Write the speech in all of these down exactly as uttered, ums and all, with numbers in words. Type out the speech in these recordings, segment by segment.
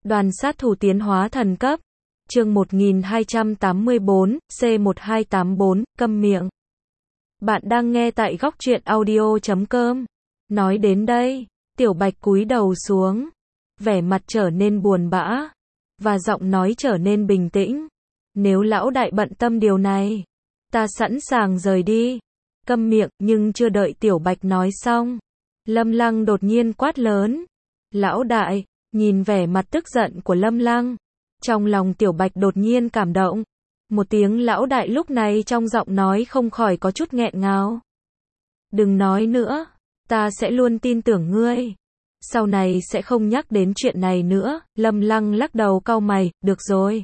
Đoàn sát thủ tiến hóa thần cấp. Chương một nghìn hai trăm tám mươi bốn, C một hai tám bốn, câm miệng. Bạn đang nghe tại góc truyện audio chấm com. Nói đến đây, Tiểu Bạch cúi đầu xuống, vẻ mặt trở nên buồn bã, và giọng nói trở nên bình tĩnh. Nếu lão đại bận tâm điều này, ta sẵn sàng rời đi. Câm miệng, nhưng chưa đợi Tiểu Bạch nói xong, Lâm Lăng đột nhiên quát lớn. Lão đại, nhìn vẻ mặt tức giận của Lâm Lăng, trong lòng Tiểu Bạch đột nhiên cảm động. Một tiếng lão đại lúc này trong giọng nói không khỏi có chút nghẹn ngào. Đừng nói nữa, ta sẽ luôn tin tưởng ngươi. Sau này sẽ không nhắc đến chuyện này nữa. Lâm Lăng lắc đầu cau mày, được rồi.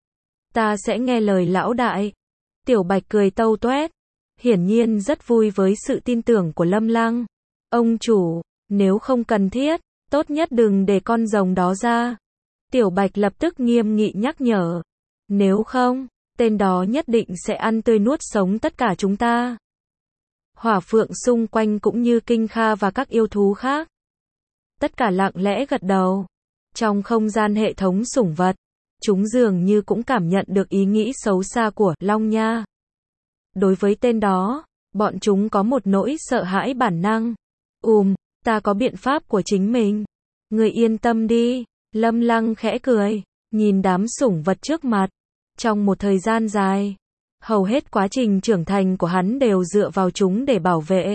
Ta sẽ nghe lời lão đại. Tiểu Bạch cười tâu toét, hiển nhiên rất vui với sự tin tưởng của Lâm Lăng. Ông chủ, nếu không cần thiết, tốt nhất đừng để con rồng đó ra. Tiểu Bạch lập tức nghiêm nghị nhắc nhở. Nếu không, tên đó nhất định sẽ ăn tươi nuốt sống tất cả chúng ta. Hỏa Phượng xung quanh cũng như Kinh Kha và các yêu thú khác, tất cả lặng lẽ gật đầu. Trong không gian hệ thống sủng vật, chúng dường như cũng cảm nhận được ý nghĩ xấu xa của Long Nha. Đối với tên đó, bọn chúng có một nỗi sợ hãi bản năng. Ùm, ta có biện pháp của chính mình. Người yên tâm đi. Lâm Lăng khẽ cười, nhìn đám sủng vật trước mặt. Trong một thời gian dài, hầu hết quá trình trưởng thành của hắn đều dựa vào chúng để bảo vệ.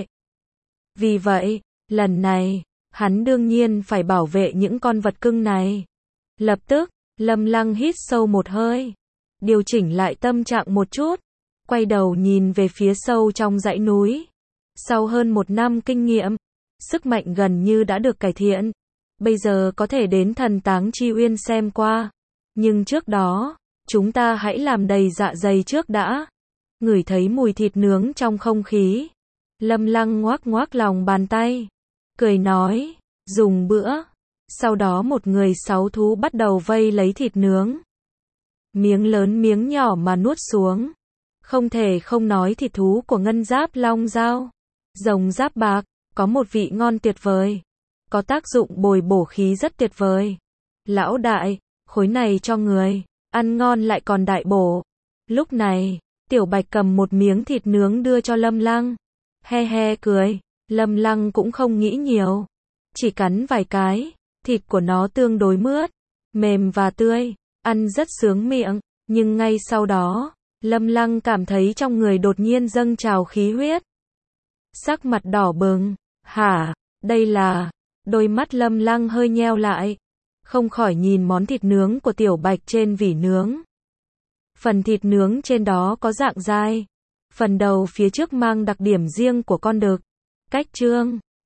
Vì vậy, lần này, hắn đương nhiên phải bảo vệ những con vật cưng này. Lập tức, Lâm Lăng hít sâu một hơi, điều chỉnh lại tâm trạng một chút, quay đầu nhìn về phía sâu trong dãy núi. Sau hơn một năm kinh nghiệm, sức mạnh gần như đã được cải thiện. Bây giờ có thể đến Thần Táng Chi Uyên xem qua. Nhưng trước đó, chúng ta hãy làm đầy dạ dày trước đã. Ngửi thấy mùi thịt nướng trong không khí, Lâm Lăng ngoác ngoác lòng bàn tay, cười nói, dùng bữa. Sau đó một người sáu thú bắt đầu vây lấy thịt nướng. Miếng lớn miếng nhỏ mà nuốt xuống. Không thể không nói thịt thú của ngân giáp long dao, rồng giáp bạc, có một vị ngon tuyệt vời. Có tác dụng bồi bổ khí rất tuyệt vời. Lão đại, khối này cho người, ăn ngon lại còn đại bổ. Lúc này, Tiểu Bạch cầm một miếng thịt nướng đưa cho Lâm Lăng. He he cười, Lâm Lăng cũng không nghĩ nhiều. Chỉ cắn vài cái, thịt của nó tương đối mướt, mềm và tươi, ăn rất sướng miệng. Nhưng ngay sau đó, Lâm Lăng cảm thấy trong người đột nhiên dâng trào khí huyết. Sắc mặt đỏ bừng, hả, đây là... Đôi mắt Lâm Lăng hơi nheo lại, không khỏi nhìn món thịt nướng của Tiểu Bạch trên vỉ nướng. Phần thịt nướng trên đó có dạng dai, phần đầu phía trước mang đặc điểm riêng của con đực. Cách trương,